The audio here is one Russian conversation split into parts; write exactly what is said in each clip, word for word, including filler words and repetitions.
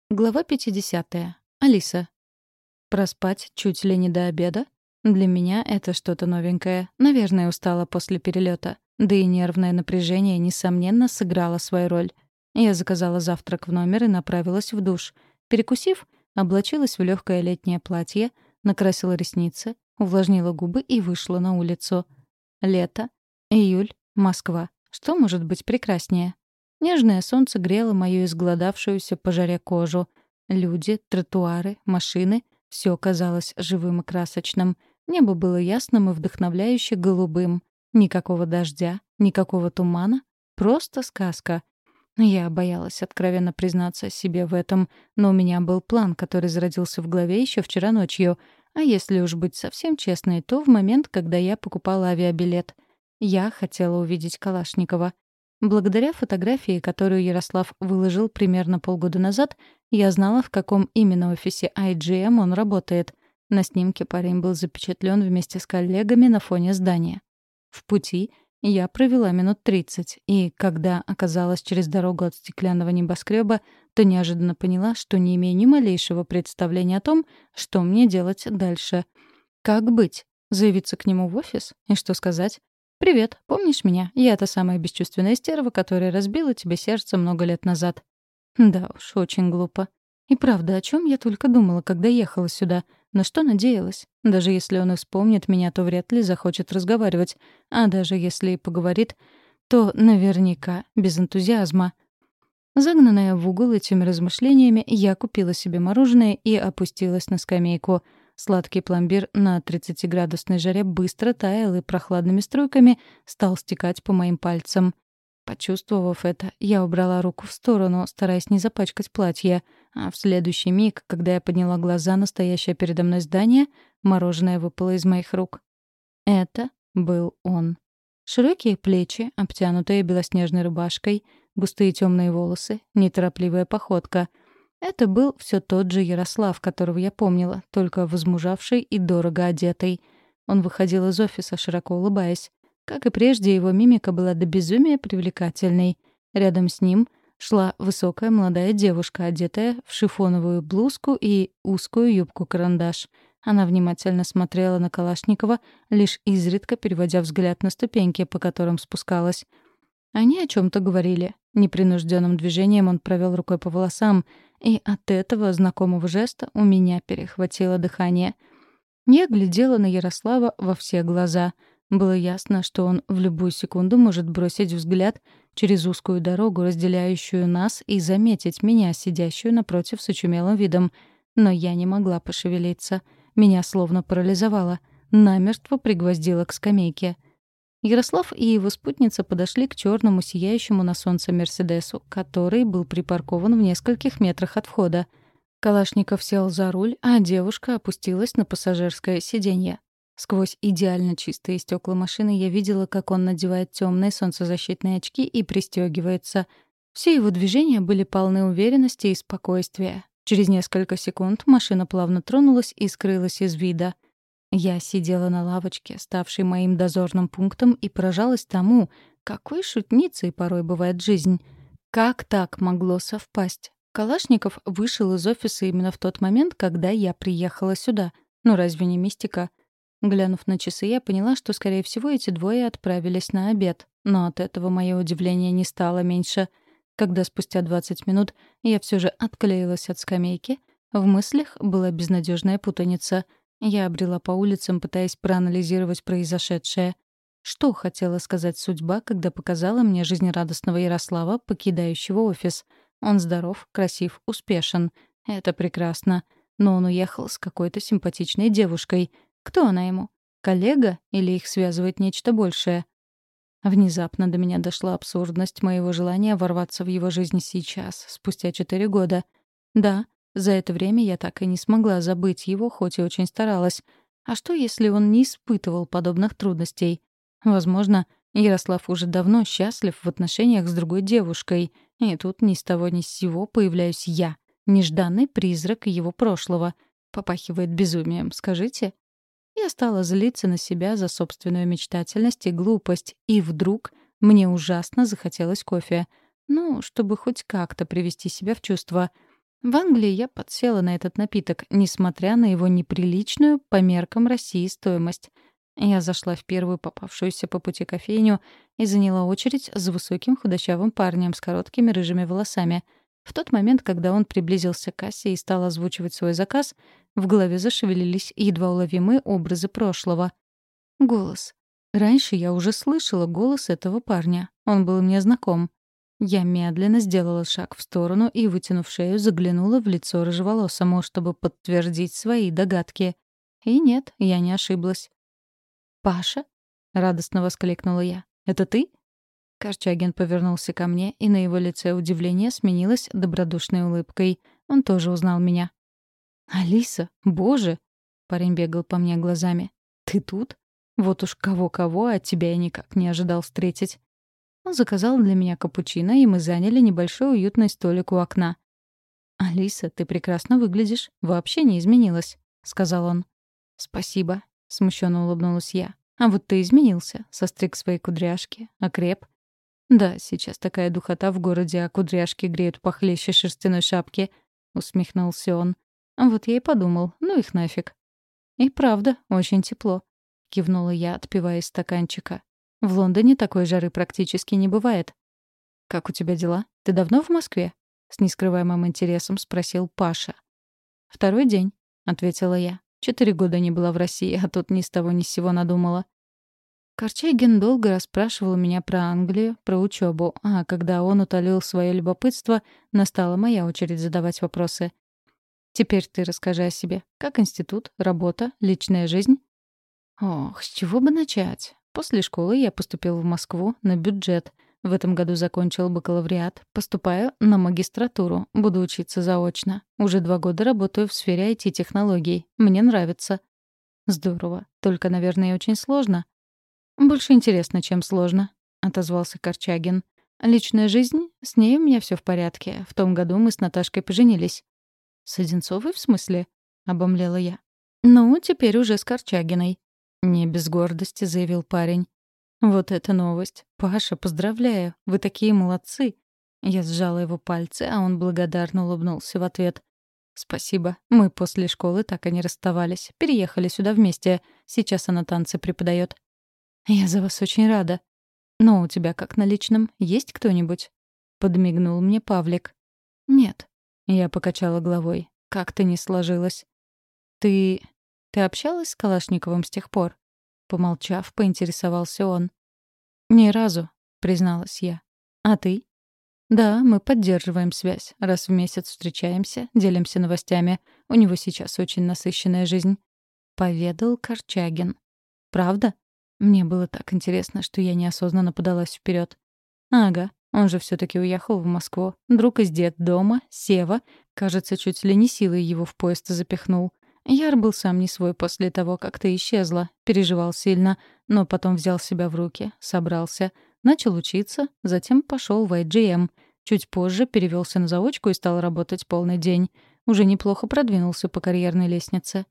Глава пятидесятая. Алиса. Проспать чуть ли не до обеда? Для меня это что-то новенькое. Наверное, устала после перелета. Да и нервное напряжение, несомненно, сыграло свою роль. Я заказала завтрак в номер и направилась в душ. Перекусив, облачилась в легкое летнее платье, накрасила ресницы, увлажнила губы и вышла на улицу. Лето, июль, Москва. Что может быть прекраснее? Нежное солнце грело мою изголодавшуюся по жаре кожу. Люди, тротуары, машины — все казалось живым и красочным. Небо было ясным и вдохновляюще голубым. Никакого дождя, никакого тумана. Просто сказка. Я боялась откровенно признаться себе в этом, но у меня был план, который зародился в голове еще вчера ночью. А если уж быть совсем честной, то в момент, когда я покупала авиабилет. Я хотела увидеть Калашникова. Благодаря фотографии, которую Ярослав выложил примерно полгода назад, я знала, в каком именно офисе I G M он работает. На снимке парень был запечатлен вместе с коллегами на фоне здания. В пути я провела минут тридцать, и когда оказалась через дорогу от стеклянного небоскреба, то неожиданно поняла, что не имею ни малейшего представления о том, что мне делать дальше. Как быть? Заявиться к нему в офис? И что сказать? «Привет, помнишь меня? Я та самая бесчувственная стерва, которая разбила тебе сердце много лет назад». Да уж, очень глупо. И правда, о чем я только думала, когда ехала сюда? На что надеялась? Даже если он и вспомнит меня, то вряд ли захочет разговаривать. А даже если и поговорит, то наверняка без энтузиазма. Загнанная в угол этими размышлениями, я купила себе мороженое и опустилась на скамейку. Сладкий пломбир на тридцатиградусной жаре быстро таял и прохладными струйками стал стекать по моим пальцам. Почувствовав это, я убрала руку в сторону, стараясь не запачкать платье, а в следующий миг, когда я подняла глаза на стоящее передо мной здание, мороженое выпало из моих рук. Это был он. Широкие плечи, обтянутые белоснежной рубашкой, густые темные волосы, неторопливая походка. Это был все тот же Ярослав, которого я помнила, только возмужавший и дорого одетый. Он выходил из офиса, широко улыбаясь. Как и прежде, его мимика была до безумия привлекательной. Рядом с ним шла высокая молодая девушка, одетая в шифоновую блузку и узкую юбку-карандаш. Она внимательно смотрела на Калашникова, лишь изредка переводя взгляд на ступеньки, по которым спускалась. Они о чем то говорили. Непринужденным движением он провел рукой по волосам, и от этого знакомого жеста у меня перехватило дыхание. Я глядела на Ярослава во все глаза. Было ясно, что он в любую секунду может бросить взгляд через узкую дорогу, разделяющую нас, и заметить меня, сидящую напротив с очумелым видом. Но я не могла пошевелиться. Меня словно парализовало. Намертво пригвоздило к скамейке. Ярослав и его спутница подошли к черному сияющему на солнце «Мерседесу», который был припаркован в нескольких метрах от входа. Калашников сел за руль, а девушка опустилась на пассажирское сиденье. Сквозь идеально чистые стекла машины я видела, как он надевает темные солнцезащитные очки и пристегивается. Все его движения были полны уверенности и спокойствия. Через несколько секунд машина плавно тронулась и скрылась из вида. Я сидела на лавочке, ставшей моим дозорным пунктом, и поражалась тому, какой шутницей порой бывает жизнь. Как так могло совпасть? Калашников вышел из офиса именно в тот момент, когда я приехала сюда. Ну разве не мистика? Глянув на часы, я поняла, что, скорее всего, эти двое отправились на обед. Но от этого мое удивление не стало меньше. Когда спустя двадцать минут я все же отклеилась от скамейки, в мыслях была безнадежная путаница. Я обрела по улицам, пытаясь проанализировать произошедшее. Что хотела сказать судьба, когда показала мне жизнерадостного Ярослава, покидающего офис? Он здоров, красив, успешен. Это прекрасно. Но он уехал с какой-то симпатичной девушкой. Кто она ему? Коллега или их связывает нечто большее? Внезапно до меня дошла абсурдность моего желания ворваться в его жизнь сейчас, спустя четыре года. Да, за это время я так и не смогла забыть его, хоть и очень старалась. А что, если он не испытывал подобных трудностей? Возможно, Ярослав уже давно счастлив в отношениях с другой девушкой, и тут ни с того ни с сего появляюсь я, нежданный призрак его прошлого. Попахивает безумием, скажите? Я стала злиться на себя за собственную мечтательность и глупость, и вдруг мне ужасно захотелось кофе. Ну, чтобы хоть как-то привести себя в чувство. В Англии я подсела на этот напиток, несмотря на его неприличную по меркам России стоимость. Я зашла в первую попавшуюся по пути кофейню и заняла очередь за высоким худощавым парнем с короткими рыжими волосами. В тот момент, когда он приблизился к кассе и стал озвучивать свой заказ, в голове зашевелились едва уловимые образы прошлого. Голос. Раньше я уже слышала голос этого парня. Он был мне знаком. Я медленно сделала шаг в сторону и, вытянув шею, заглянула в лицо рыжеволосому, чтобы подтвердить свои догадки. И нет, я не ошиблась. «Паша?» — радостно воскликнула я. «Это ты?» Корчагин повернулся ко мне, и на его лице удивление сменилось добродушной улыбкой. Он тоже узнал меня. «Алиса, боже!» — парень бегал по мне глазами. «Ты тут? Вот уж кого-кого, а тебя я никак не ожидал встретить». Он заказал для меня капучино, и мы заняли небольшой уютный столик у окна. «Алиса, ты прекрасно выглядишь. Вообще не изменилась», — сказал он. «Спасибо», — смущенно улыбнулась я. «А вот ты изменился. Состриг свои кудряшки. Окреп». «Да, сейчас такая духота в городе, а кудряшки греют похлеще шерстяной шапки», — усмехнулся он. «Вот я и подумал. Ну их нафиг». «И правда, очень тепло», — кивнула я, отпивая из стаканчика. «В Лондоне такой жары практически не бывает». «Как у тебя дела? Ты давно в Москве?» — с нескрываемым интересом спросил Паша. «Второй день», — ответила я. «Четыре года не была в России, а тут ни с того ни с сего надумала». Корчагин долго расспрашивал меня про Англию, про учебу, а когда он утолил свое любопытство, настала моя очередь задавать вопросы. «Теперь ты расскажи о себе. Как институт, работа, личная жизнь?» Ох, с чего бы начать? После школы я поступил в Москву на бюджет. В этом году закончил бакалавриат. Поступаю на магистратуру. Буду учиться заочно. Уже два года работаю в сфере ай ти-технологий. Мне нравится. Здорово. Только, наверное, очень сложно. Больше интересно, чем сложно, — отозвался Корчагин. Личная жизнь? С ней у меня все в порядке. В том году мы с Наташкой поженились. С Одинцовой, в смысле? — обомлела я. Ну, теперь уже с Корчагиной. Не без гордости, — заявил парень. Вот это новость. Паша, поздравляю. Вы такие молодцы. Я сжала его пальцы, а он благодарно улыбнулся в ответ. «Спасибо. Мы после школы так и не расставались. Переехали сюда вместе. Сейчас она танцы преподает». «Я за вас очень рада. Но у тебя как на личном? Есть кто-нибудь?» Подмигнул мне Павлик. «Нет». Я покачала головой. «Как-то не сложилось». «Ты... ты общалась с Калашниковым с тех пор?» Помолчав, поинтересовался он. «Ни разу», — призналась я. «А ты?» «Да, мы поддерживаем связь. Раз в месяц встречаемся, делимся новостями. У него сейчас очень насыщенная жизнь», — поведал Корчагин. «Правда?» Мне было так интересно, что я неосознанно подалась вперед. «Ага, он же все таки уехал в Москву. Друг из детдома, Сева, кажется, чуть ли не силой его в поезд запихнул. Яр был сам не свой после того, как ты исчезла. Переживал сильно, но потом взял себя в руки, собрался. Начал учиться, затем пошел в ай джи эм. Чуть позже перевелся на заочку и стал работать полный день. Уже неплохо продвинулся по карьерной лестнице».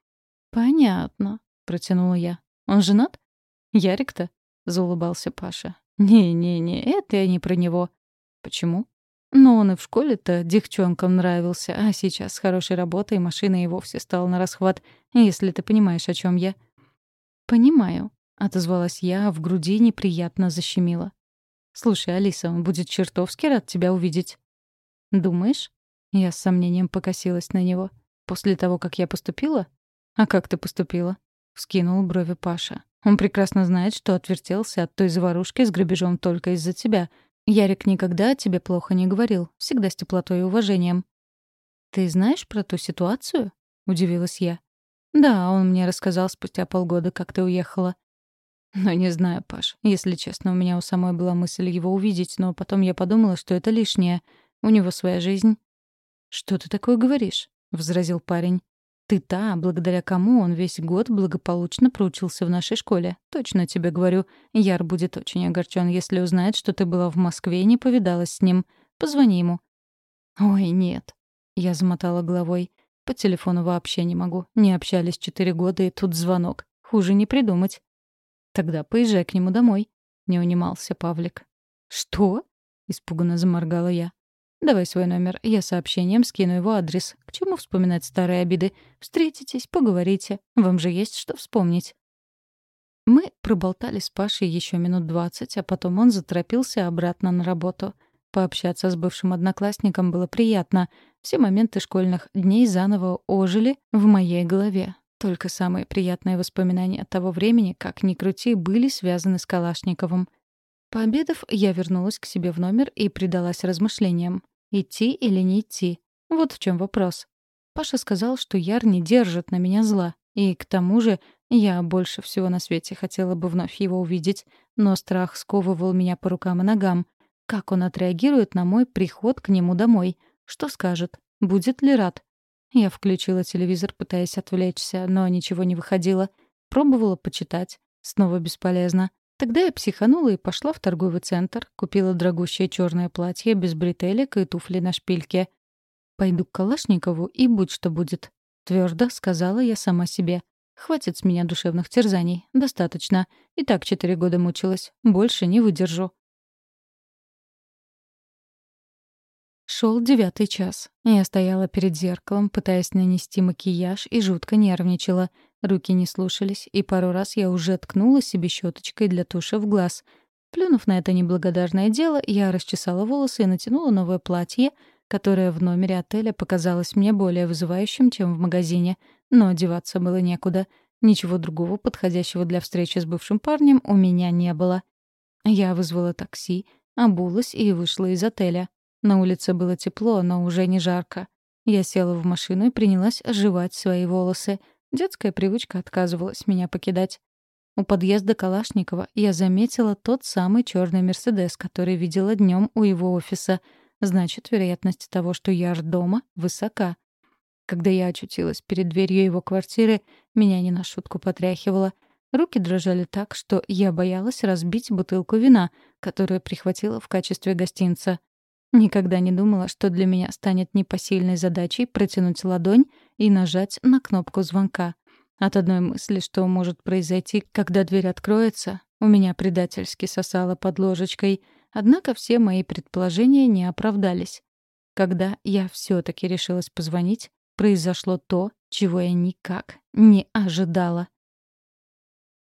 «Понятно», — протянула я. «Он женат?» «Ярик-то?» — заулыбался Паша. «Не-не-не, это я не про него». «Почему?» «Ну, он и в школе-то девчонкам нравился, а сейчас с хорошей работой машина и вовсе стала на расхват, если ты понимаешь, о чем я». «Понимаю», — отозвалась я, а в груди неприятно защемило. «Слушай, Алиса, он будет чертовски рад тебя увидеть». «Думаешь?» Я с сомнением покосилась на него. «После того, как я поступила?» «А как ты поступила?» — вскинул брови Паша. «Он прекрасно знает, что отвертелся от той заварушки с грабежом только из-за тебя. Ярик никогда о тебе плохо не говорил, всегда с теплотой и уважением». «Ты знаешь про ту ситуацию?» — удивилась я. «Да, он мне рассказал спустя полгода, как ты уехала». «Но не знаю, Паш. Если честно, у меня у самой была мысль его увидеть, но потом я подумала, что это лишнее. У него своя жизнь». «Что ты такое говоришь?» — возразил парень. «Ты та, благодаря кому он весь год благополучно проучился в нашей школе. Точно тебе говорю, Яр будет очень огорчен, если узнает, что ты была в Москве и не повидалась с ним. Позвони ему». «Ой, нет». Я замотала головой. «По телефону вообще не могу. Не общались четыре года, и тут звонок. Хуже не придумать». «Тогда поезжай к нему домой», — не унимался Павлик. «Что?» — испуганно заморгала я. Давай свой номер, я сообщением скину его адрес. К чему вспоминать старые обиды? Встретитесь, поговорите. Вам же есть что вспомнить». Мы проболтали с Пашей еще минут двадцать, а потом он заторопился обратно на работу. Пообщаться с бывшим одноклассником было приятно. Все моменты школьных дней заново ожили в моей голове. Только самые приятные воспоминания от того времени, как ни крути, были связаны с Калашниковым. Пообедав, я вернулась к себе в номер и предалась размышлениям. Идти или не идти? Вот в чем вопрос. Паша сказал, что Яр не держит на меня зла. И к тому же я больше всего на свете хотела бы вновь его увидеть, но страх сковывал меня по рукам и ногам. Как он отреагирует на мой приход к нему домой? Что скажет? Будет ли рад? Я включила телевизор, пытаясь отвлечься, но ничего не выходило. Пробовала почитать. Снова бесполезно. Тогда я психанула и пошла в торговый центр, купила дорогущее черное платье без бретелек и туфли на шпильке. «Пойду к Калашникову, и будь что будет», — твердо сказала я сама себе. «Хватит с меня душевных терзаний. Достаточно. И так четыре года мучилась. Больше не выдержу». Шел девятый час. Я стояла перед зеркалом, пытаясь нанести макияж, и жутко нервничала. Руки не слушались, и пару раз я уже ткнула себе щеточкой для туши в глаз. Плюнув на это неблагодарное дело, я расчесала волосы и натянула новое платье, которое в номере отеля показалось мне более вызывающим, чем в магазине. Но одеваться было некуда. Ничего другого подходящего для встречи с бывшим парнем у меня не было. Я вызвала такси, обулась и вышла из отеля. На улице было тепло, но уже не жарко. Я села в машину и принялась жевать свои волосы. Детская привычка отказывалась меня покидать. У подъезда Калашникова я заметила тот самый черный «Мерседес», который видела днем у его офиса. Значит, вероятность того, что Яр дома, высока. Когда я очутилась перед дверью его квартиры, меня не на шутку потряхивало. Руки дрожали так, что я боялась разбить бутылку вина, которую прихватила в качестве гостинца. Никогда не думала, что для меня станет непосильной задачей протянуть ладонь и нажать на кнопку звонка. От одной мысли, что может произойти, когда дверь откроется, у меня предательски сосало под ложечкой. Однако все мои предположения не оправдались. Когда я все-таки решилась позвонить, произошло то, чего я никак не ожидала.